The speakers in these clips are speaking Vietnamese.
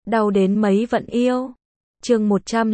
Đau đến mấy vẫn yêu. Chương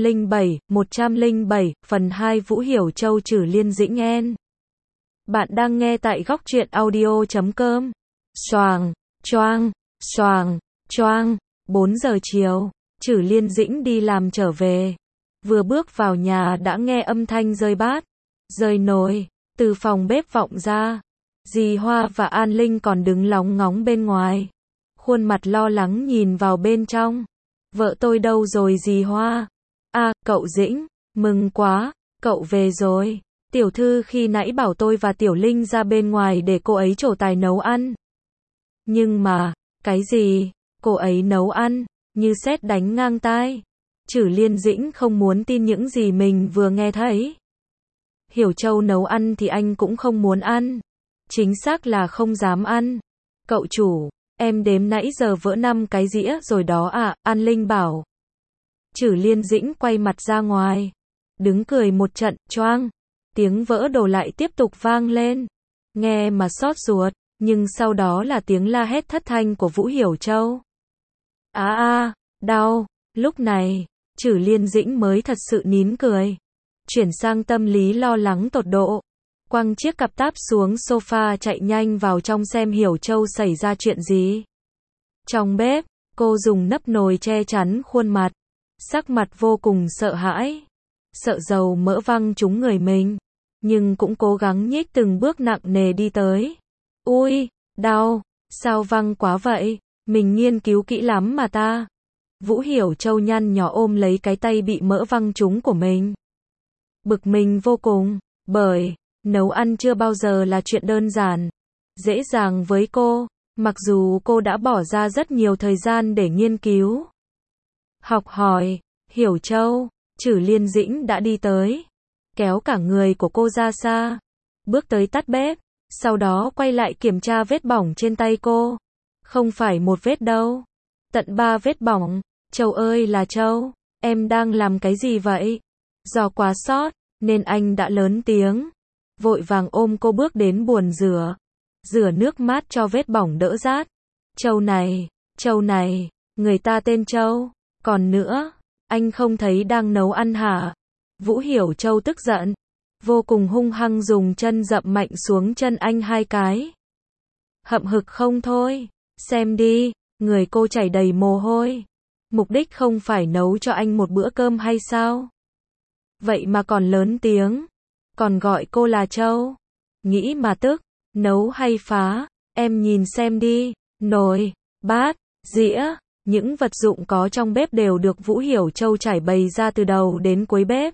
107, phần 2 Vũ Hiểu Châu trừ Liên Dĩnh En. Bạn đang nghe tại góc truyện audio.com. Xoàng, choang, xoàng, choang, 4 giờ chiều, trừ Liên Dĩnh đi làm trở về. Vừa bước vào nhà đã nghe âm thanh rơi bát, rơi nồi, từ phòng bếp vọng ra. Dì Hoa và An Linh còn đứng lóng ngóng bên ngoài. Khuôn mặt lo lắng nhìn vào bên trong. Vợ tôi đâu rồi dì Hoa? À, cậu Dĩnh, mừng quá, cậu về rồi. Tiểu thư khi nãy bảo tôi và Tiểu Linh ra bên ngoài để cô ấy trổ tài nấu ăn. Nhưng mà, cái gì? Cô ấy nấu ăn, như sét đánh ngang tai. Trử Liên Dĩnh không muốn tin những gì mình vừa nghe thấy. Hiểu Châu nấu ăn thì anh cũng không muốn ăn. Chính xác là không dám ăn. Cậu chủ, em đếm nãy giờ vỡ 5 cái dĩa rồi đó ạ, An Linh bảo. Trử Liên Dĩnh quay mặt ra ngoài, đứng cười một trận, choang. Tiếng vỡ đồ lại tiếp tục vang lên. Nghe mà xót ruột, nhưng sau đó là tiếng la hét thất thanh của Vũ Hiểu Châu. Đau. Lúc này, Trử Liên Dĩnh mới thật sự nín cười. Chuyển sang tâm lý lo lắng tột độ. Quăng chiếc cặp táp xuống sofa chạy nhanh vào trong xem Hiểu Châu xảy ra chuyện gì. Trong bếp, cô dùng nắp nồi che chắn khuôn mặt. Sắc mặt vô cùng sợ hãi. Sợ dầu mỡ văng trúng người mình. Nhưng cũng cố gắng nhích từng bước nặng nề đi tới. Ui, đau, sao văng quá vậy? Mình nghiên cứu kỹ lắm mà ta. Vũ Hiểu Châu nhăn nhỏ ôm lấy cái tay bị mỡ văng trúng của mình. Bực mình vô cùng, bởi nấu ăn chưa bao giờ là chuyện đơn giản, dễ dàng với cô, mặc dù cô đã bỏ ra rất nhiều thời gian để nghiên cứu. Học hỏi, Hiểu Châu, Trử Liên Dĩnh đã đi tới, kéo cả người của cô ra xa, bước tới tắt bếp, sau đó quay lại kiểm tra vết bỏng trên tay cô. Không phải một vết đâu, tận 3 vết bỏng. Châu ơi là Châu, em đang làm cái gì vậy? Do quá sót, nên anh đã lớn tiếng. Vội vàng ôm cô bước đến bồn rửa nước mát cho vết bỏng đỡ rát. Châu này, người ta tên Châu, còn nữa, anh không thấy đang nấu ăn hả? Vũ Hiểu Châu tức giận, vô cùng hung hăng dùng chân dậm mạnh xuống chân anh 2 cái. Hậm hực không thôi, xem đi, người cô chảy đầy mồ hôi. Mục đích không phải nấu cho anh một bữa cơm hay sao? Vậy mà còn lớn tiếng, còn gọi cô là Châu. Nghĩ mà tức, nấu hay phá, em nhìn xem đi, nồi, bát, dĩa, những vật dụng có trong bếp đều được Vũ Hiểu Châu trải bày ra từ đầu đến cuối bếp.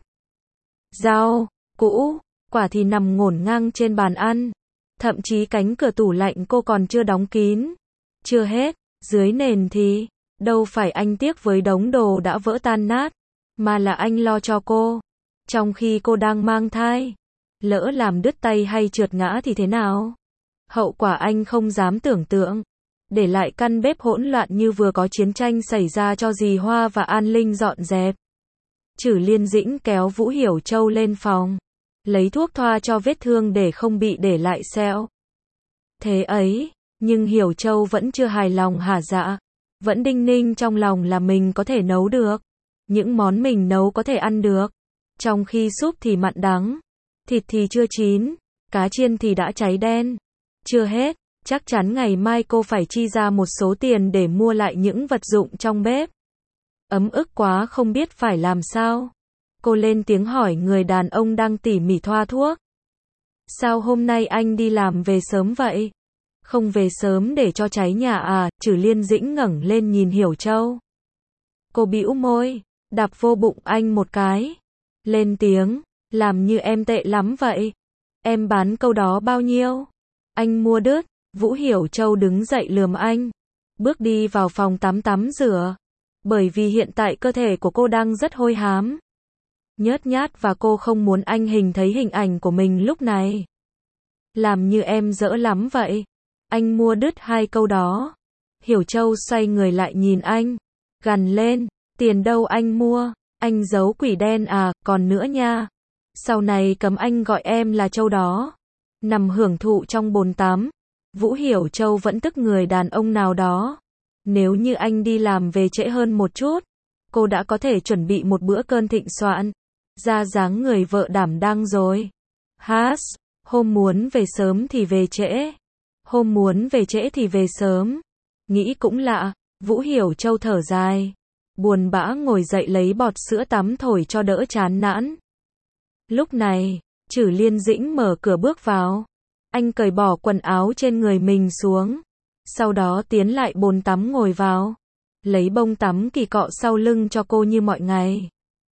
Rau, củ, quả thì nằm ngổn ngang trên bàn ăn. Thậm chí cánh cửa tủ lạnh cô còn chưa đóng kín. Chưa hết, dưới nền thì, đâu phải anh tiếc với đống đồ đã vỡ tan nát, mà là anh lo cho cô. Trong khi cô đang mang thai, lỡ làm đứt tay hay trượt ngã thì thế nào? Hậu quả anh không dám tưởng tượng. Để lại căn bếp hỗn loạn như vừa có chiến tranh xảy ra cho dì Hoa và An Linh dọn dẹp. Trử Liên Dĩnh kéo Vũ Hiểu Châu lên phòng, lấy thuốc thoa cho vết thương để không bị để lại sẹo. Thế ấy, nhưng Hiểu Châu vẫn chưa hài lòng hả dạ. Vẫn đinh ninh trong lòng là mình có thể nấu được. Những món mình nấu có thể ăn được. Trong khi súp thì mặn đắng, thịt thì chưa chín, cá chiên thì đã cháy đen. Chưa hết, chắc chắn ngày mai cô phải chi ra một số tiền để mua lại những vật dụng trong bếp. Ấm ức quá không biết phải làm sao. Cô lên tiếng hỏi người đàn ông đang tỉ mỉ thoa thuốc. Sao hôm nay anh đi làm về sớm vậy? Không về sớm để cho cháy nhà à? Trử Liên Dĩnh ngẩng lên nhìn Hiểu Châu. Cô bĩu môi, đạp vô bụng anh một cái. Lên tiếng, làm như em tệ lắm vậy. Em bán câu đó bao nhiêu? Anh mua đứt. Vũ Hiểu Châu đứng dậy lườm anh. Bước đi vào phòng tắm rửa. Bởi vì hiện tại cơ thể của cô đang rất hôi hám, nhớt nhát và cô không muốn anh thấy hình ảnh của mình lúc này. Làm như em dỡ lắm vậy. Anh mua đứt 2 câu đó. Hiểu Châu xoay người lại nhìn anh, gằn lên, tiền đâu anh mua? Anh giấu quỷ đen à? Còn nữa nha, sau này cấm anh gọi em là Châu đó. Nằm hưởng thụ trong bồn tắm, Vũ Hiểu Châu vẫn tức người đàn ông nào đó. Nếu như anh đi làm về trễ hơn một chút, cô đã có thể chuẩn bị một bữa cơm thịnh soạn, ra dáng người vợ đảm đang rồi. Hôm muốn về sớm thì về trễ, hôm muốn về trễ thì về sớm. Nghĩ cũng lạ, Vũ Hiểu Châu thở dài, buồn bã ngồi dậy lấy bọt sữa tắm thổi cho đỡ chán nản. Lúc này, Trử Liên Dĩnh mở cửa bước vào. Anh cởi bỏ quần áo trên người mình xuống, sau đó tiến lại bồn tắm ngồi vào, lấy bông tắm kỳ cọ sau lưng cho cô như mọi ngày.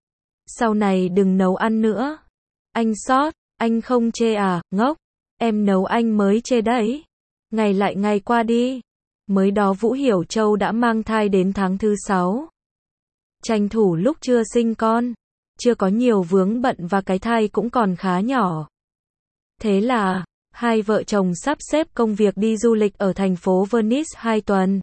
Sau này đừng nấu ăn nữa. Anh sót, anh không chê à, ngốc. Em nấu anh mới chê đấy. Ngày lại ngày qua đi. Mới đó Vũ Hiểu Châu đã mang thai đến tháng thứ 6. Tranh thủ lúc chưa sinh con, chưa có nhiều vướng bận và cái thai cũng còn khá nhỏ. Thế là, hai vợ chồng sắp xếp công việc đi du lịch ở thành phố Venice 2 tuần.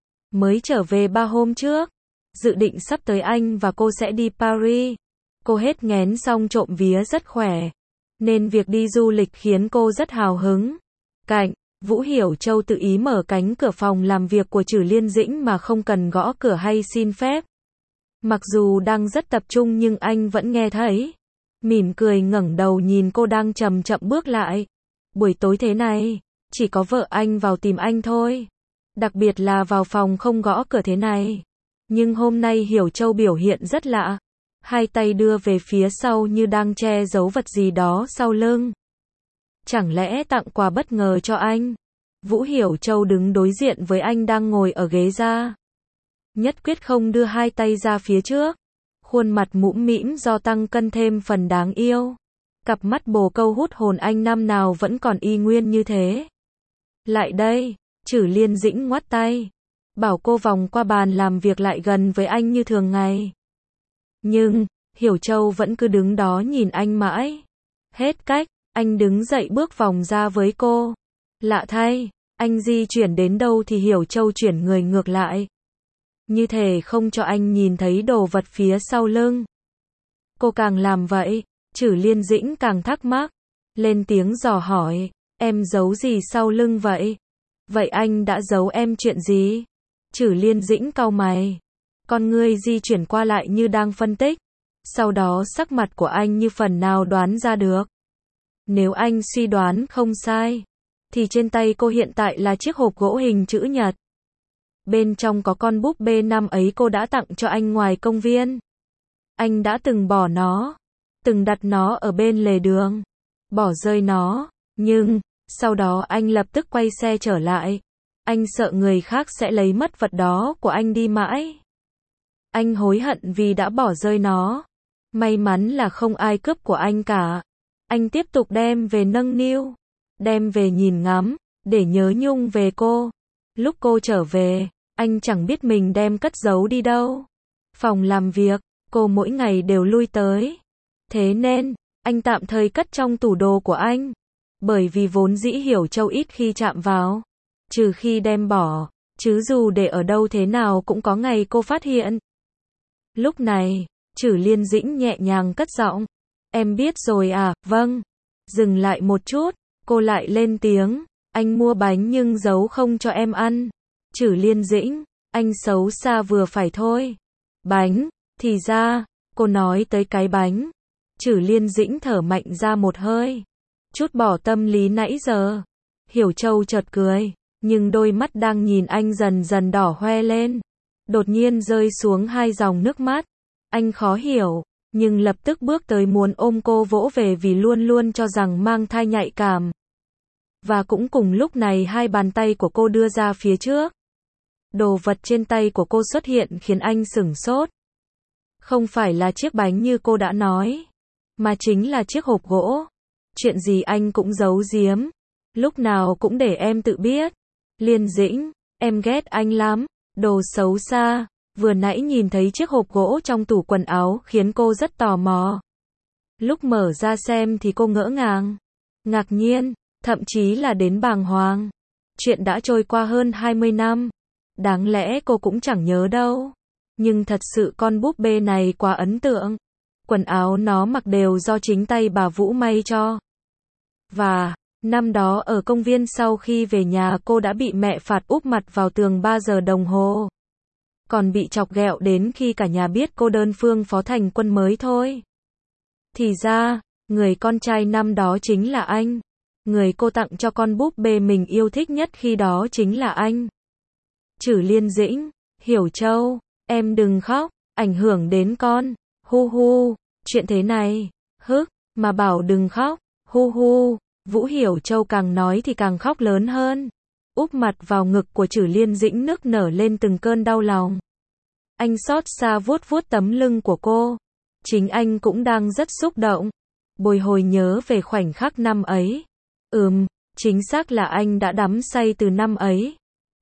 Mới trở về 3 hôm trước, dự định sắp tới anh và cô sẽ đi Paris. Cô hết nghén xong trộm vía rất khỏe, nên việc đi du lịch khiến cô rất hào hứng. Cạnh, Vũ Hiểu Châu tự ý mở cánh cửa phòng làm việc của Trử Liên Dĩnh mà không cần gõ cửa hay xin phép. Mặc dù đang rất tập trung nhưng anh vẫn nghe thấy. Mỉm cười ngẩng đầu nhìn cô đang chậm chậm bước lại. Buổi tối thế này, chỉ có vợ anh vào tìm anh thôi. Đặc biệt là vào phòng không gõ cửa thế này. Nhưng hôm nay Hiểu Châu biểu hiện rất lạ. Hai tay đưa về phía sau như đang che giấu vật gì đó sau lưng. Chẳng lẽ tặng quà bất ngờ cho anh? Vũ Hiểu Châu đứng đối diện với anh đang ngồi ở ghế da. Nhất quyết không đưa hai tay ra phía trước. Khuôn mặt mũm mĩm do tăng cân thêm phần đáng yêu. Cặp mắt bồ câu hút hồn anh năm nào vẫn còn y nguyên như thế. Lại đây, Trử Liên Dĩnh ngoắt tay. Bảo cô vòng qua bàn làm việc lại gần với anh như thường ngày. Nhưng, Hiểu Châu vẫn cứ đứng đó nhìn anh mãi. Hết cách, anh đứng dậy bước vòng ra với cô. Lạ thay, anh di chuyển đến đâu thì Hiểu Châu chuyển người ngược lại. Như thể không cho anh nhìn thấy đồ vật phía sau lưng. Cô càng làm vậy, Trử Liên Dĩnh càng thắc mắc. Lên tiếng dò hỏi, em giấu gì sau lưng vậy? Vậy anh đã giấu em chuyện gì? Trử Liên Dĩnh cau mày. Con ngươi di chuyển qua lại như đang phân tích. Sau đó sắc mặt của anh như phần nào đoán ra được. Nếu anh suy đoán không sai, thì trên tay cô hiện tại là chiếc hộp gỗ hình chữ nhật. Bên trong có con búp bê năm ấy cô đã tặng cho anh ngoài công viên. Anh đã từng bỏ nó, từng đặt nó ở bên lề đường, bỏ rơi nó, nhưng, sau đó anh lập tức quay xe trở lại. Anh sợ người khác sẽ lấy mất vật đó của anh đi mãi. Anh hối hận vì đã bỏ rơi nó. May mắn là không ai cướp của anh cả. Anh tiếp tục đem về nâng niu, đem về nhìn ngắm, để nhớ nhung về cô. Lúc cô trở về, anh chẳng biết mình đem cất giấu đi đâu. Phòng làm việc, cô mỗi ngày đều lui tới. Thế nên, anh tạm thời cất trong tủ đồ của anh. Bởi vì vốn dĩ Hiểu Châu ít khi chạm vào. Trừ khi đem bỏ, chứ dù để ở đâu thế nào cũng có ngày cô phát hiện. Lúc này, Trử Liên Dĩnh nhẹ nhàng cất giọng. Em biết rồi à, vâng. Dừng lại một chút, cô lại lên tiếng. Anh mua bánh nhưng giấu không cho em ăn. Trử Liên Dĩnh, anh xấu xa vừa phải thôi. Bánh, thì ra, cô nói tới cái bánh. Trử Liên Dĩnh thở mạnh ra một hơi. Chút bỏ tâm lý nãy giờ. Hiểu Châu chợt cười, nhưng đôi mắt đang nhìn anh dần dần đỏ hoe lên. Đột nhiên rơi xuống hai dòng nước mắt. Anh khó hiểu, nhưng lập tức bước tới muốn ôm cô vỗ về vì luôn luôn cho rằng mang thai nhạy cảm. Và cũng cùng lúc này hai bàn tay của cô đưa ra phía trước. Đồ vật trên tay của cô xuất hiện khiến anh sửng sốt. Không phải là chiếc bánh như cô đã nói, mà chính là chiếc hộp gỗ. Chuyện gì anh cũng giấu giếm, lúc nào cũng để em tự biết. Liên Dĩnh, em ghét anh lắm, đồ xấu xa. Vừa nãy nhìn thấy chiếc hộp gỗ trong tủ quần áo khiến cô rất tò mò. Lúc mở ra xem thì cô ngỡ ngàng, ngạc nhiên, thậm chí là đến bàng hoàng. Chuyện đã trôi qua hơn 20 năm. Đáng lẽ cô cũng chẳng nhớ đâu. Nhưng thật sự con búp bê này quá ấn tượng. Quần áo nó mặc đều do chính tay bà Vũ may cho. Và, Năm đó ở công viên sau khi về nhà cô đã bị mẹ phạt úp mặt vào tường 3 giờ đồng hồ. Còn bị chọc ghẹo đến khi cả nhà biết cô đơn phương phó thành quân mới thôi. Thì ra, người con trai năm đó chính là anh. Người cô tặng cho con búp bê mình yêu thích nhất khi đó chính là anh. Chử Liên Dĩnh, Hiểu Châu, em đừng khóc, ảnh hưởng đến con. Hu hu, chuyện thế này, mà bảo đừng khóc, hu hu. Vũ Hiểu Châu càng nói thì càng khóc lớn hơn. Úp mặt vào ngực của Chử Liên Dĩnh nức nở lên từng cơn đau lòng. Anh xót xa vuốt vuốt tấm lưng của cô. Chính anh cũng đang rất xúc động. Bồi hồi nhớ về khoảnh khắc năm ấy. Chính xác là anh đã đắm say từ năm ấy.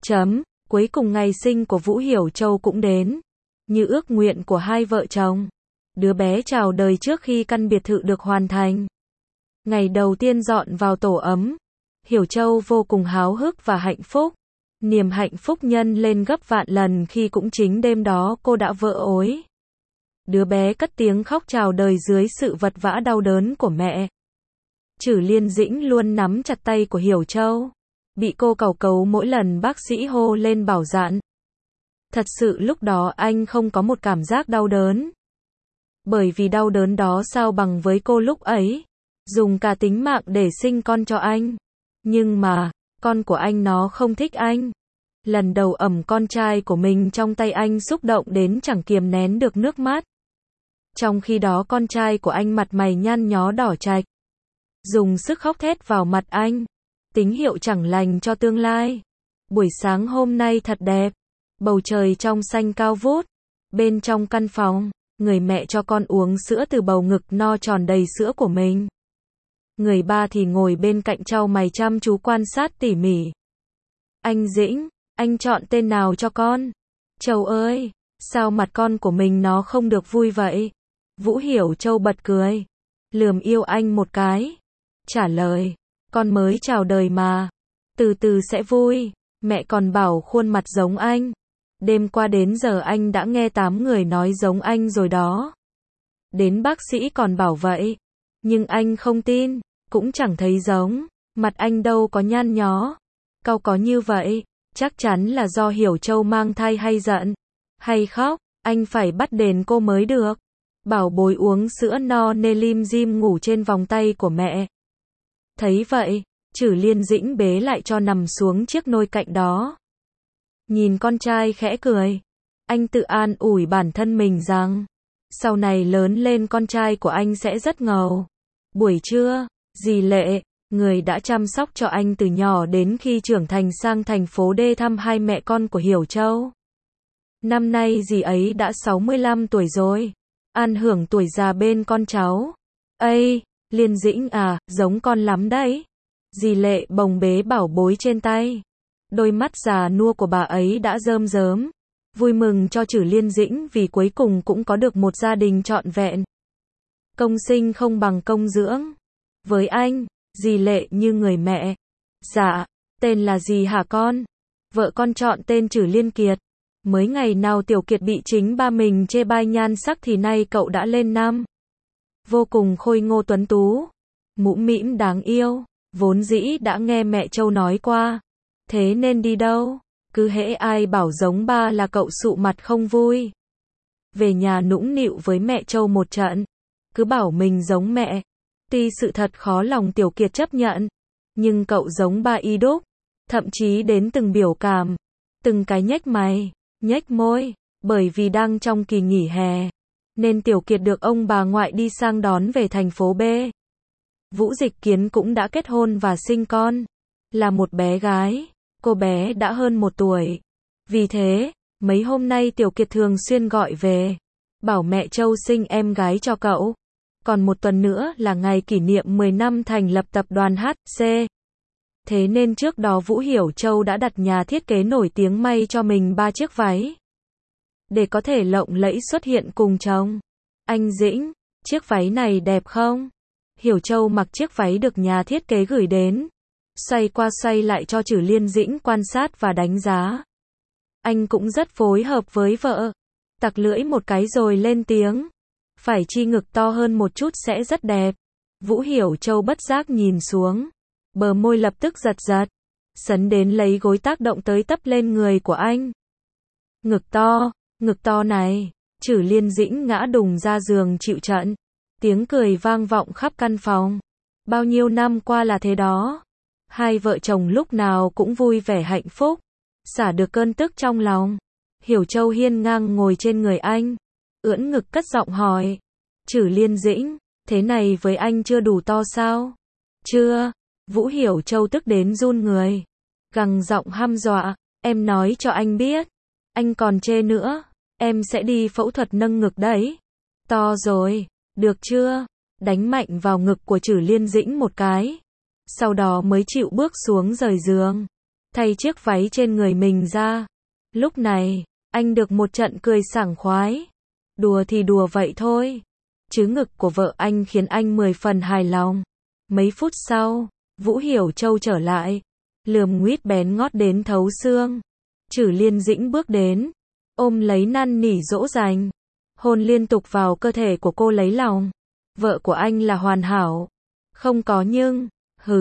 Cuối cùng ngày sinh của Vũ Hiểu Châu cũng đến. Như ước nguyện của hai vợ chồng. Đứa bé chào đời trước khi căn biệt thự được hoàn thành. Ngày đầu tiên dọn vào tổ ấm. Hiểu Châu vô cùng háo hức và hạnh phúc. Niềm hạnh phúc nhân lên gấp vạn lần khi cũng chính đêm đó cô đã vỡ ối. Đứa bé cất tiếng khóc chào đời dưới sự vật vã đau đớn của mẹ. Chử Liên Dĩnh luôn nắm chặt tay của Hiểu Châu. Bị cô càu cấu mỗi lần bác sĩ hô lên bảo dặn. Thật sự lúc đó anh không có một cảm giác đau đớn. Bởi vì đau đớn đó sao bằng với cô lúc ấy. Dùng cả tính mạng để sinh con cho anh. Nhưng mà, con của anh nó không thích anh. Lần đầu ẩm con trai của mình trong tay anh xúc động đến chẳng kiềm nén được nước mắt. Trong khi đó con trai của anh mặt mày nhăn nhó đỏ chạch. Dùng sức khóc thét vào mặt anh. Tín hiệu chẳng lành cho tương lai. Buổi sáng hôm nay thật đẹp. Bầu trời trong xanh cao vút. Bên trong căn phòng, người mẹ cho con uống sữa từ bầu ngực no tròn đầy sữa của mình. Người ba thì ngồi bên cạnh trao mày chăm chú quan sát tỉ mỉ. Anh Dĩnh, anh chọn tên nào cho con? Châu ơi, sao mặt con của mình nó không được vui vậy? Vũ Hiểu Châu bật cười. Lườm yêu anh một cái. Trả lời, con mới chào đời mà. Từ từ sẽ vui. Mẹ còn bảo khuôn mặt giống anh. Đêm qua đến giờ anh đã nghe 8 người nói giống anh rồi đó. Đến bác sĩ còn bảo vậy. Nhưng anh không tin. Cũng chẳng thấy giống. Mặt anh đâu có nhăn nhó. Cau có như vậy. Chắc chắn là do Hiểu Châu mang thai hay giận. Hay khóc. Anh phải bắt đền cô mới được. Bảo bối uống sữa no nên lim dim ngủ trên vòng tay của mẹ. Thấy vậy, Chử Liên Dĩnh bế lại cho nằm xuống chiếc nôi cạnh đó. Nhìn con trai khẽ cười. Anh tự an ủi bản thân mình rằng, sau này lớn lên con trai của anh sẽ rất ngầu. Buổi trưa, dì Lệ, người đã chăm sóc cho anh từ nhỏ đến khi trưởng thành sang thành phố D thăm hai mẹ con của Hiểu Châu. Năm nay dì ấy đã 65 tuổi rồi. An hưởng tuổi già bên con cháu. Ây, Liên Dĩnh à, giống con lắm đấy. Dì Lệ bồng bế bảo bối trên tay. Đôi mắt già nua của bà ấy đã rơm rớm. Vui mừng cho Chử Liên Dĩnh vì cuối cùng cũng có được một gia đình trọn vẹn. Công sinh không bằng công dưỡng. Với anh, dì Lệ như người mẹ. Dạ, tên là gì hả con? Vợ con chọn tên Chử Liên Kiệt. Mới ngày nào Tiểu Kiệt bị chính ba mình chê bai nhan sắc thì nay cậu đã lên năm. Vô cùng khôi ngô tuấn tú. Mũm mĩm đáng yêu. Vốn dĩ đã nghe mẹ Châu nói qua. Thế nên đi đâu, cứ hễ ai bảo giống ba là cậu sụ mặt không vui. Về nhà nũng nịu với mẹ Châu một trận. Cứ bảo mình giống mẹ. Tuy sự thật khó lòng Tiểu Kiệt chấp nhận. Nhưng cậu giống ba y đúc. Thậm chí đến từng biểu cảm. Từng cái nhếch mày, nhếch môi. Bởi vì đang trong kỳ nghỉ hè. Nên Tiểu Kiệt được ông bà ngoại đi sang đón về thành phố B. Vũ Dịch Kiến cũng đã kết hôn và sinh con. Là một bé gái. Cô bé đã hơn 1 tuổi. Vì thế, mấy hôm nay Tiểu Kiệt thường xuyên gọi về. Bảo mẹ Châu sinh em gái cho cậu. Còn 1 tuần nữa là ngày kỷ niệm 10 năm thành lập tập đoàn HC. Thế nên trước đó Vũ Hiểu Châu đã đặt nhà thiết kế nổi tiếng may cho mình 3 chiếc váy. Để có thể lộng lẫy xuất hiện cùng chồng. Anh Dĩnh, chiếc váy này đẹp không? Hiểu Châu mặc chiếc váy được nhà thiết kế gửi đến. Xoay qua xoay lại cho Chử Liên Dĩnh quan sát và đánh giá. Anh cũng rất phối hợp với vợ. Tặc lưỡi một cái rồi lên tiếng. Phải chi ngực to hơn một chút sẽ rất đẹp. Vũ Hiểu Châu bất giác nhìn xuống. bờ môi lập tức giật giật, sấn đến lấy gối tác động tới tấp lên người của anh. Ngực to này, Trử Liên Dĩnh ngã đùng ra giường chịu trận, tiếng cười vang vọng khắp căn phòng. Bao nhiêu năm qua là thế đó. Hai vợ chồng lúc nào cũng vui vẻ hạnh phúc, xả được cơn tức trong lòng. Hiểu Châu hiên ngang ngồi trên người anh, ưỡn ngực cất giọng hỏi. Trử Liên Dĩnh, thế này với anh chưa đủ to sao? Chưa. Vũ Hiểu Châu tức đến run người, gằn giọng hăm dọa, em nói cho anh biết, anh còn chê nữa, em sẽ đi phẫu thuật nâng ngực đấy. To rồi, được chưa? Đánh mạnh vào ngực của Trử Liên Dĩnh một cái, sau đó mới chịu bước xuống rời giường, thay chiếc váy trên người mình ra. Lúc này, anh được một trận cười sảng khoái. Đùa thì đùa vậy thôi, chứ ngực của vợ anh khiến anh 10 phần hài lòng. Mấy phút sau, Vũ Hiểu Châu trở lại, lườm nguýt bén ngót đến thấu xương. Trử Liên Dĩnh bước đến, ôm lấy năn nỉ dỗ dành, hôn liên tục vào cơ thể của cô lấy lòng. Vợ của anh là hoàn hảo, không có nhưng,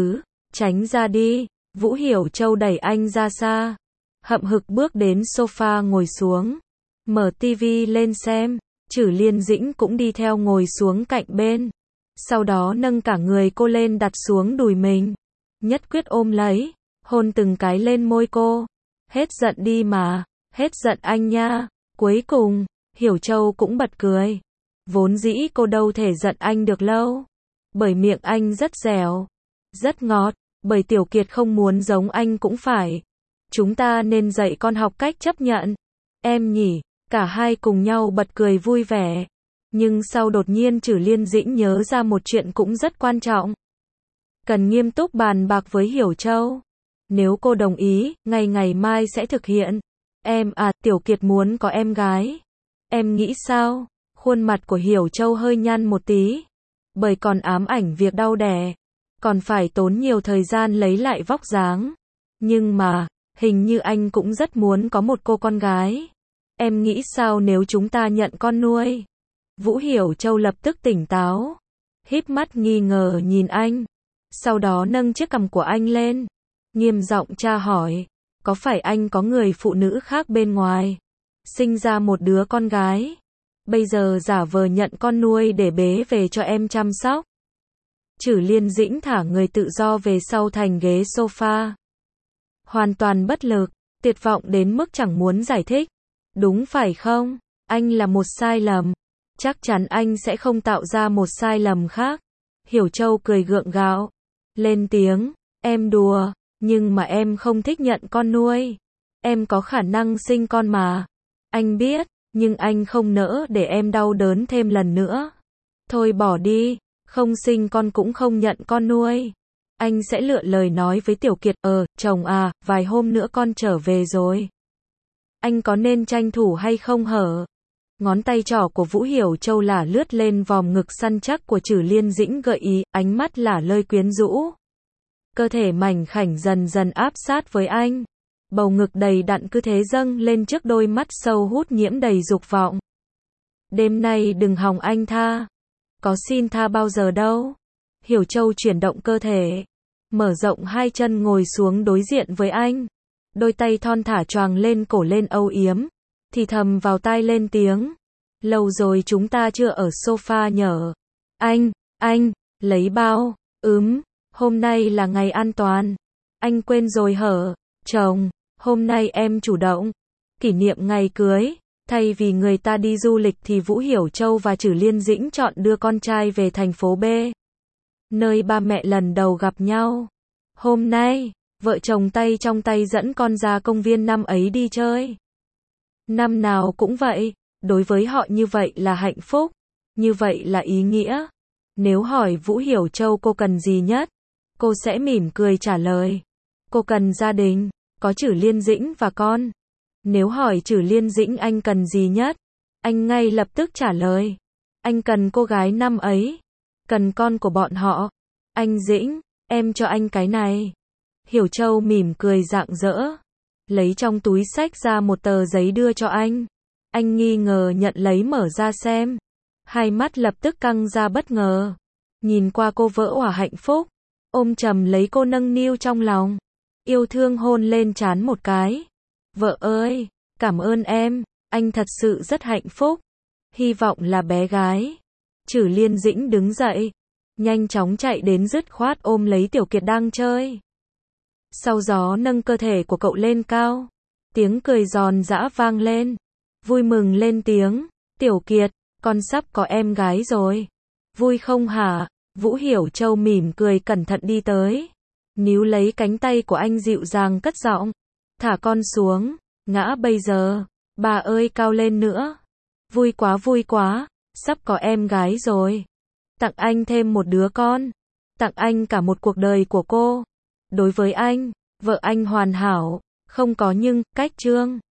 tránh ra đi. Vũ Hiểu Châu đẩy anh ra xa, hậm hực bước đến sofa ngồi xuống, mở tivi lên xem. Trử Liên Dĩnh cũng đi theo ngồi xuống cạnh bên, sau đó nâng cả người cô lên đặt xuống đùi mình, nhất quyết ôm lấy, hôn từng cái lên môi cô. Hết giận đi mà, hết giận anh nha. Cuối cùng, Hiểu Châu cũng bật cười. Vốn dĩ cô đâu thể giận anh được lâu, bởi miệng anh rất dẻo, rất ngọt, bởi Tiểu Kiệt không muốn giống anh cũng phải. Chúng ta nên dạy con học cách chấp nhận. Em nhỉ? Cả hai cùng nhau bật cười vui vẻ. Nhưng sau đột nhiên Trử Liên Dĩnh nhớ ra một chuyện cũng rất quan trọng. Cần nghiêm túc bàn bạc với Hiểu Châu. Nếu cô đồng ý, ngày mai sẽ thực hiện. Tiểu Kiệt muốn có em gái. Em nghĩ sao? Khuôn mặt của Hiểu Châu hơi nhăn một tí, bởi còn ám ảnh việc đau đẻ, còn phải tốn nhiều thời gian lấy lại vóc dáng. Nhưng mà, hình như anh cũng rất muốn có một cô con gái. Em nghĩ sao nếu chúng ta nhận con nuôi? Vũ Hiểu Châu lập tức tỉnh táo, híp mắt nghi ngờ nhìn anh, sau đó nâng chiếc cằm của anh lên, nghiêm giọng tra hỏi, có phải anh có người phụ nữ khác bên ngoài, sinh ra một đứa con gái, bây giờ giả vờ nhận con nuôi để bế về cho em chăm sóc? Trử Liên Dĩnh thả người tự do về sau thành ghế sofa, hoàn toàn bất lực, tuyệt vọng đến mức chẳng muốn giải thích. Đúng phải không? Anh là một sai lầm. Chắc chắn anh sẽ không tạo ra một sai lầm khác. Hiểu Châu cười gượng gạo, lên tiếng, em đùa, nhưng mà em không thích nhận con nuôi. Em có khả năng sinh con mà. Anh biết, nhưng anh không nỡ để em đau đớn thêm lần nữa. Thôi bỏ đi, không sinh con cũng không nhận con nuôi. Anh sẽ lựa lời nói với Tiểu Kiệt, chồng à, vài hôm nữa con trở về rồi. Anh có nên tranh thủ hay không hở? Ngón tay trỏ của Vũ Hiểu Châu lả lướt lên vòm ngực săn chắc của Trử Liên Dĩnh gợi ý, ánh mắt lả lơi quyến rũ. Cơ thể mảnh khảnh dần dần áp sát với anh. Bầu ngực đầy đặn cứ thế dâng lên trước đôi mắt sâu hút nhiễm đầy dục vọng. Đêm nay đừng hòng anh tha. Có xin tha bao giờ đâu. Hiểu Châu chuyển động cơ thể, mở rộng hai chân ngồi xuống đối diện với anh. Đôi tay thon thả choàng lên cổ lên âu yếm, thì thầm vào tai lên tiếng. Lâu rồi chúng ta chưa ở sofa nhở. Anh, lấy bao, hôm nay là ngày an toàn. Anh quên rồi hở, chồng, hôm nay em chủ động. Kỷ niệm ngày cưới, thay vì người ta đi du lịch thì Vũ Hiểu Châu và Trử Liên Dĩnh chọn đưa con trai về thành phố B, nơi ba mẹ lần đầu gặp nhau. Hôm nay, vợ chồng tay trong tay dẫn con ra công viên năm ấy đi chơi. Năm nào cũng vậy, đối với họ như vậy là hạnh phúc, như vậy là ý nghĩa. Nếu hỏi Vũ Hiểu Châu cô cần gì nhất, cô sẽ mỉm cười trả lời. Cô cần gia đình, có Trử Liên Dĩnh và con. Nếu hỏi Trử Liên Dĩnh anh cần gì nhất, anh ngay lập tức trả lời. Anh cần cô gái năm ấy, cần con của bọn họ. Anh Dĩnh, em cho anh cái này. Hiểu Châu mỉm cười rạng rỡ, lấy trong túi xách ra một tờ giấy đưa cho anh. Anh nghi ngờ nhận lấy mở ra xem. Hai mắt lập tức căng ra bất ngờ. Nhìn qua cô vỡ òa hạnh phúc. ôm chầm lấy cô nâng niu trong lòng. Yêu thương hôn lên trán một cái. Vợ ơi, cảm ơn em, anh thật sự rất hạnh phúc. Hy vọng là bé gái. Chử Liên Dĩnh đứng dậy, nhanh chóng chạy đến dứt khoát ôm lấy Tiểu Kiệt đang chơi. Sau gió nâng cơ thể của cậu lên cao. Tiếng cười giòn giã vang lên. Vui mừng lên tiếng. Tiểu Kiệt, con sắp có em gái rồi. Vui không hả? Vũ Hiểu Châu mỉm cười cẩn thận đi tới. Níu lấy cánh tay của anh dịu dàng cất giọng. Thả con xuống, ngã bây giờ. Bà ơi cao lên nữa. Vui quá, sắp có em gái rồi. Tặng anh thêm một đứa con. Tặng anh cả một cuộc đời của cô. Đối với anh, vợ anh hoàn hảo, không có nhưng, cách Trương.